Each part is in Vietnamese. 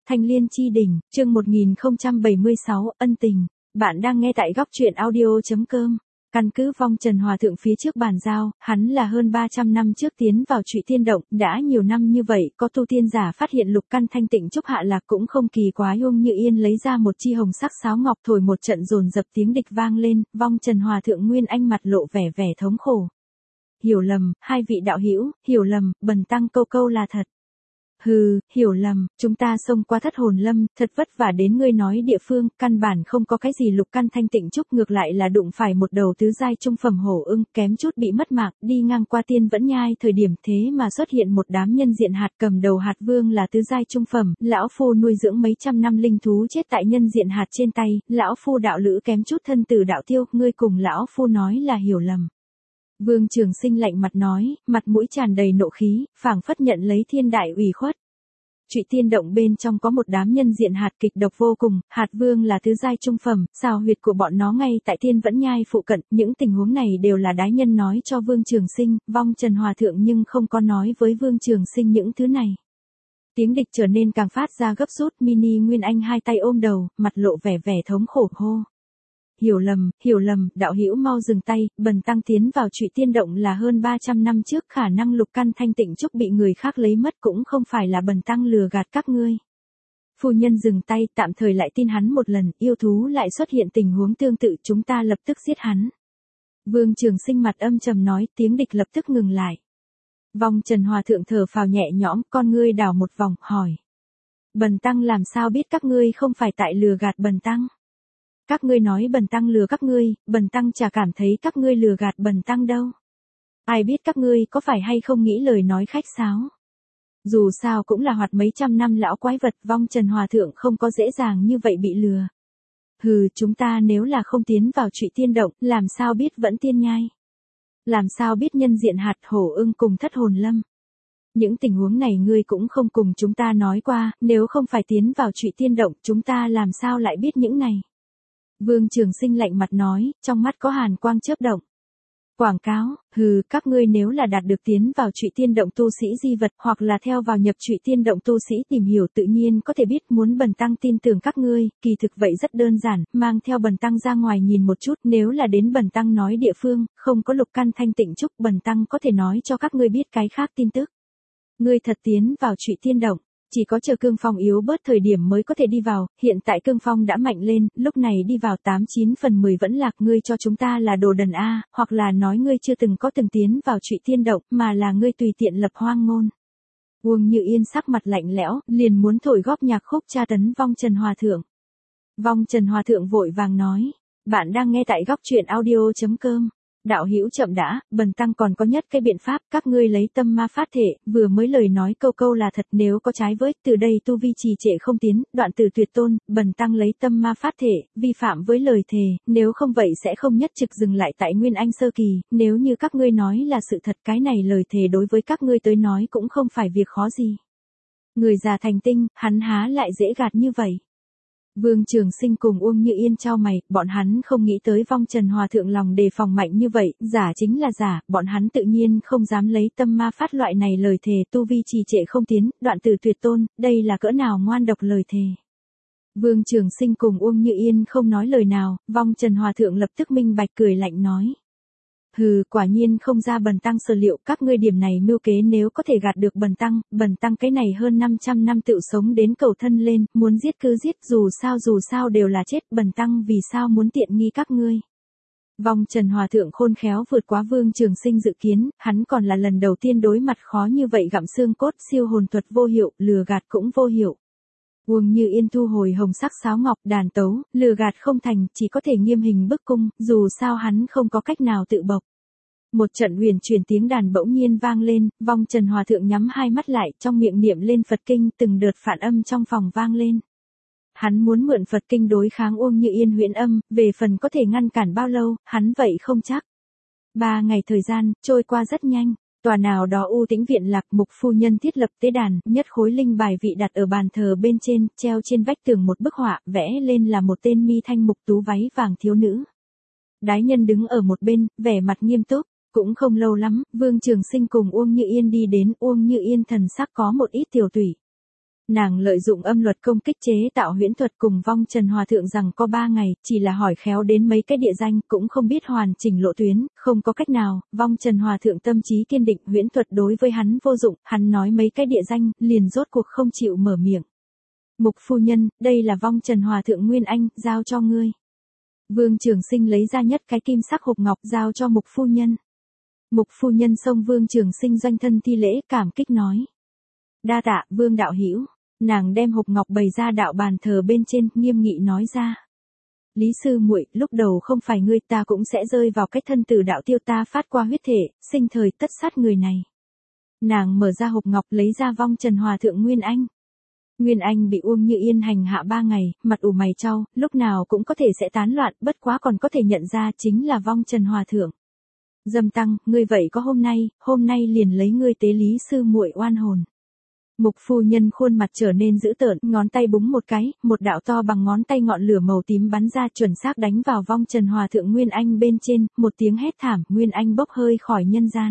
Thanh Liên Chi Đỉnh, chương 1076, ân tình. Bạn đang nghe tại góc truyện audio.com. Căn cứ Vong Trần Hòa Thượng phía trước bàn giao, hắn là hơn 300 năm trước tiến vào Trụy Tiên Động, đã nhiều năm như vậy, có tu tiên giả phát hiện lục căn thanh tịnh trúc hạ lạc cũng không kỳ quái. Uông Như Yên lấy ra một chi hồng sắc sáo ngọc thổi một trận dồn dập tiếng địch vang lên, Vong Trần Hòa Thượng nguyên anh mặt lộ vẻ vẻ thống khổ. Hiểu lầm, hai vị đạo hữu, hiểu lầm, bần tăng câu câu là thật. Hừ, hiểu lầm, chúng ta xông qua Thất Hồn Lâm, thật vất vả đến ngươi nói địa phương, căn bản không có cái gì lục căn thanh tịnh trúc, ngược lại là đụng phải một đầu tứ giai trung phẩm hổ ưng, kém chút bị mất mạng, đi ngang qua Tiên Vẫn Nhai thời điểm thế mà xuất hiện một đám nhân diện hạt, cầm đầu hạt vương là tứ giai trung phẩm, lão phu nuôi dưỡng mấy trăm năm linh thú chết tại nhân diện hạt trên tay, lão phu đạo lữ kém chút thân tử đạo tiêu, ngươi cùng lão phu nói là hiểu lầm. Vương Trường Sinh lạnh mặt nói, mặt mũi tràn đầy nộ khí, phảng phất nhận lấy thiên đại ủy khuất. Trụy Tiên Động bên trong có một đám nhân diện hạt kịch độc vô cùng, hạt vương là tứ giai trung phẩm, xào huyệt của bọn nó ngay tại Tiên Vẫn Nhai phụ cận, những tình huống này đều là đái nhân nói cho Vương Trường Sinh, Vong Trần Hòa Thượng nhưng không có nói với Vương Trường Sinh những thứ này. Tiếng địch trở nên càng phát ra gấp rút, Mini Nguyên Anh hai tay ôm đầu, mặt lộ vẻ vẻ thống khổ hô. Hiểu lầm, đạo hữu mau dừng tay, bần tăng tiến vào Trụy Tiên Động là hơn 300 năm trước, khả năng lục căn thanh tịnh trúc bị người khác lấy mất cũng không phải là bần tăng lừa gạt các ngươi. Phu nhân dừng tay, tạm thời lại tin hắn một lần, yêu thú lại xuất hiện tình huống tương tự, chúng ta lập tức giết hắn. Vương Trường Sinh mặt âm trầm nói, tiếng địch lập tức ngừng lại. Vong Trần Hòa Thượng thở phào nhẹ nhõm, con ngươi đảo một vòng, hỏi. Bần tăng làm sao biết các ngươi không phải tại lừa gạt bần tăng? Các ngươi nói bần tăng lừa các ngươi, bần tăng chả cảm thấy các ngươi lừa gạt bần tăng đâu. Ai biết các ngươi có phải hay không nghĩ lời nói khách sáo. Dù sao cũng là hoạt mấy trăm năm lão quái vật, Vong Trần Hòa Thượng không có dễ dàng như vậy bị lừa. Hừ, chúng ta nếu là không tiến vào Trụy Tiên Động, làm sao biết Vẫn Tiên Nhai? Làm sao biết nhân diện hạt, hổ ưng cùng Thất Hồn Lâm? Những tình huống này ngươi cũng không cùng chúng ta nói qua, nếu không phải tiến vào Trụy Tiên Động, chúng ta làm sao lại biết những này? Vương Trường Sinh lạnh mặt nói, trong mắt có hàn quang chớp động. Quảng cáo, hừ, các ngươi nếu là đạt được tiến vào Trụy Tiên Động tu sĩ di vật, hoặc là theo vào nhập Trụy Tiên Động tu sĩ tìm hiểu, tự nhiên có thể biết, muốn bần tăng tin tưởng các ngươi, kỳ thực vậy rất đơn giản, mang theo bần tăng ra ngoài nhìn một chút, nếu là đến bần tăng nói địa phương, không có lục căn thanh tịnh trúc, bần tăng có thể nói cho các ngươi biết cái khác tin tức. Ngươi thật tiến vào Trụy Tiên Động, chỉ có chờ cương phong yếu bớt thời điểm mới có thể đi vào, hiện tại cương phong đã mạnh lên, lúc này đi vào 89/10 vẫn lạc, ngươi cho chúng ta là đồ đần a, hoặc là nói ngươi chưa từng tiến vào Trụy Tiên Động, mà là ngươi tùy tiện lập hoang ngôn. Uông Như Yên sắc mặt lạnh lẽo, liền muốn thổi góp nhạc khúc tra tấn Vong Trần Hòa Thượng. Vong Trần Hòa Thượng vội vàng nói, bạn đang nghe tại góc truyện audio.com. Đạo hữu chậm đã, bần tăng còn có nhất cái biện pháp, các ngươi lấy tâm ma phát thể, vừa mới lời nói câu câu là thật, nếu có trái với, từ đây tu vi trì trệ không tiến, đoạn từ tuyệt tôn, bần tăng lấy tâm ma phát thể, vi phạm với lời thề, nếu không vậy sẽ không nhất trực dừng lại tại Nguyên Anh sơ kỳ, nếu như các ngươi nói là sự thật, cái này lời thề đối với các ngươi tới nói cũng không phải việc khó gì. Người già thành tinh, hắn há lại dễ gạt như vậy. Vương Trường Sinh cùng Uông Như Yên chau mày, bọn hắn không nghĩ tới Vong Trần Hòa Thượng lòng đề phòng mạnh như vậy, giả chính là giả, bọn hắn tự nhiên không dám lấy tâm ma phát loại này lời thề, tu vi trì trệ không tiến, đoạn từ tuyệt tôn, đây là cỡ nào ngoan độc lời thề. Vương Trường Sinh cùng Uông Như Yên không nói lời nào, Vong Trần Hòa Thượng lập tức minh bạch cười lạnh nói. Hừ, quả nhiên không ra bần tăng sở liệu, các ngươi điểm này mưu kế nếu có thể gạt được bần tăng cái này hơn 500 năm tự sống đến cầu thân lên, muốn giết cứ giết, dù sao đều là chết, bần tăng vì sao muốn tiện nghi các ngươi. Vong Trần Hòa Thượng khôn khéo vượt quá Vương Trường Sinh dự kiến, hắn còn là lần đầu tiên đối mặt khó như vậy, gặm xương cốt, siêu hồn thuật vô hiệu, lừa gạt cũng vô hiệu. Uông Như Yên thu hồi hồng sắc sáo ngọc, đàn tấu, lừa gạt không thành, chỉ có thể nghiêm hình bức cung, dù sao hắn không có cách nào tự bộc. Một trận huyền truyền tiếng đàn bỗng nhiên vang lên, Vong Trần Hòa Thượng nhắm hai mắt lại, trong miệng niệm lên Phật kinh, từng đợt phản âm trong phòng vang lên. Hắn muốn mượn Phật kinh đối kháng Uông Như Yên huyễn âm, về phần có thể ngăn cản bao lâu, hắn vậy không chắc. 3 ngày thời gian, trôi qua rất nhanh. Tòa nào đó u tĩnh viện lạc, Mục phu nhân thiết lập tế đàn, nhất khối linh bài vị đặt ở bàn thờ bên trên, treo trên vách tường một bức họa, vẽ lên là một tên mi thanh mục tú váy vàng thiếu nữ. Đái nhân đứng ở một bên, vẻ mặt nghiêm túc, cũng không lâu lắm, Vương Trường Sinh cùng Uông Như Yên đi đến, Uông Như Yên thần sắc có một ít tiểu tụy. Nàng lợi dụng âm luật công kích chế tạo huyễn thuật cùng vong trần hòa thượng rằng có 3 ngày, chỉ là hỏi khéo đến mấy cái địa danh cũng không biết hoàn chỉnh lộ tuyến, không có cách nào, vong trần hòa thượng tâm trí kiên định huyễn thuật đối với hắn vô dụng, hắn nói mấy cái địa danh, liền rốt cuộc không chịu mở miệng. Mục phu nhân, đây là vong trần hòa thượng Nguyên Anh, giao cho ngươi. Vương Trường Sinh lấy ra nhất cái kim sắc hộp ngọc giao cho mục phu nhân. Mục phu nhân xông Vương Trường Sinh doanh thân thi lễ cảm kích nói. Đa tạ, Vương đạo hữu. Nàng đem hộp ngọc bày ra đạo bàn thờ bên trên, nghiêm nghị nói ra. Lý sư muội, lúc đầu không phải ngươi, ta cũng sẽ rơi vào cái thân tử đạo tiêu ta phát qua huyết thể, sinh thời tất sát người này. Nàng mở ra hộp ngọc lấy ra vong trần hòa thượng Nguyên Anh. Nguyên Anh bị Uông Như Yên hành hạ 3 ngày, mặt ủ mày chau, lúc nào cũng có thể sẽ tán loạn, bất quá còn có thể nhận ra chính là vong trần hòa thượng. Dâm tăng, ngươi vậy có hôm nay liền lấy ngươi tế lý sư muội oan hồn. Mục phu nhân khuôn mặt trở nên dữ tợn, ngón tay búng một cái, một đạo to bằng ngón tay ngọn lửa màu tím bắn ra chuẩn xác đánh vào vong trần hòa thượng Nguyên Anh bên trên, một tiếng hét thảm, Nguyên Anh bốc hơi khỏi nhân gian.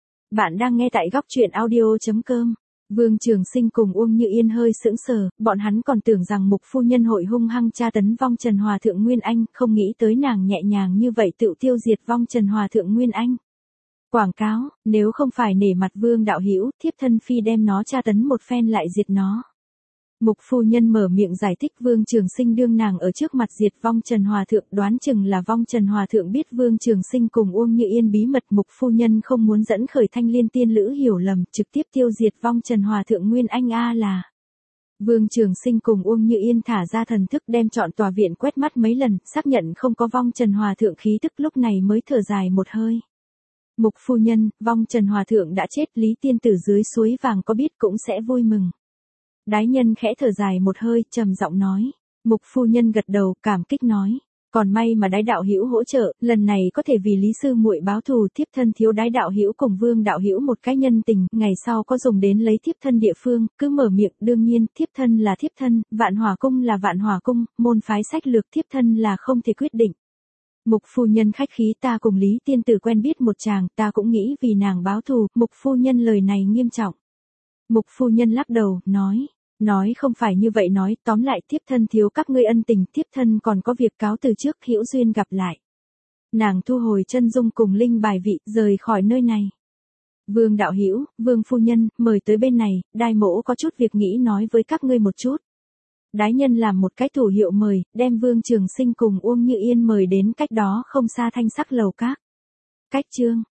Bạn đang nghe tại góc truyện audio.com. Vương Trường Sinh cùng Uông Như Yên hơi sững sờ, bọn hắn còn tưởng rằng mục phu nhân hội hung hăng tra tấn vong trần hòa thượng Nguyên Anh, không nghĩ tới nàng nhẹ nhàng như vậy tự tiêu diệt vong trần hòa thượng Nguyên Anh. Quảng cáo, nếu không phải nể mặt Vương đạo hữu, thiếp thân phi đem nó tra tấn một phen lại diệt nó. Mục phu nhân mở miệng giải thích Vương Trường Sinh đương nàng ở trước mặt diệt vong trần hòa thượng, đoán chừng là vong trần hòa thượng biết Vương Trường Sinh cùng Uông Như Yên bí mật, mục phu nhân không muốn dẫn khởi Thanh Liên tiên lữ hiểu lầm, trực tiếp tiêu diệt vong trần hòa thượng Nguyên Anh là. Vương Trường Sinh cùng Uông Như Yên thả ra thần thức đem trọn tòa viện quét mắt mấy lần, xác nhận không có vong trần hòa thượng khí tức, lúc này mới thở dài một hơi. Mục phu nhân, vong trần hòa thượng đã chết, Lý tiên tử dưới suối vàng có biết cũng sẽ vui mừng. Đái nhân khẽ thở dài một hơi, trầm giọng nói. Mục phu nhân gật đầu, cảm kích nói. Còn may mà đái đạo hữu hỗ trợ, lần này có thể vì Lý sư muội báo thù, thiếp thân thiếu đái đạo hữu cùng Vương đạo hữu một cái nhân tình, ngày sau có dùng đến lấy thiếp thân địa phương, cứ mở miệng, đương nhiên, thiếp thân là thiếp thân, Vạn Hỏa cung là Vạn Hỏa cung, môn phái sách lược thiếp thân là không thể quyết định. Mục phu nhân khách khí, ta cùng Lý tiên tử quen biết một chàng, ta cũng nghĩ vì nàng báo thù, mục phu nhân lời này nghiêm trọng. Mục phu nhân lắc đầu, nói không phải như vậy nói, tóm lại thiếp thân thiếu các ngươi ân tình, thiếp thân còn có việc cáo từ trước, hữu duyên gặp lại. Nàng thu hồi chân dung cùng linh bài vị, rời khỏi nơi này. Vương đạo hữu, Vương phu nhân, mời tới bên này, đai mỗ có chút việc nghĩ nói với các ngươi một chút. Đái nhân làm một cái thủ hiệu mời, đem Vương Trường Sinh cùng Uông Như Yên mời đến cách đó không xa Thanh Sắc lầu các. Cách chương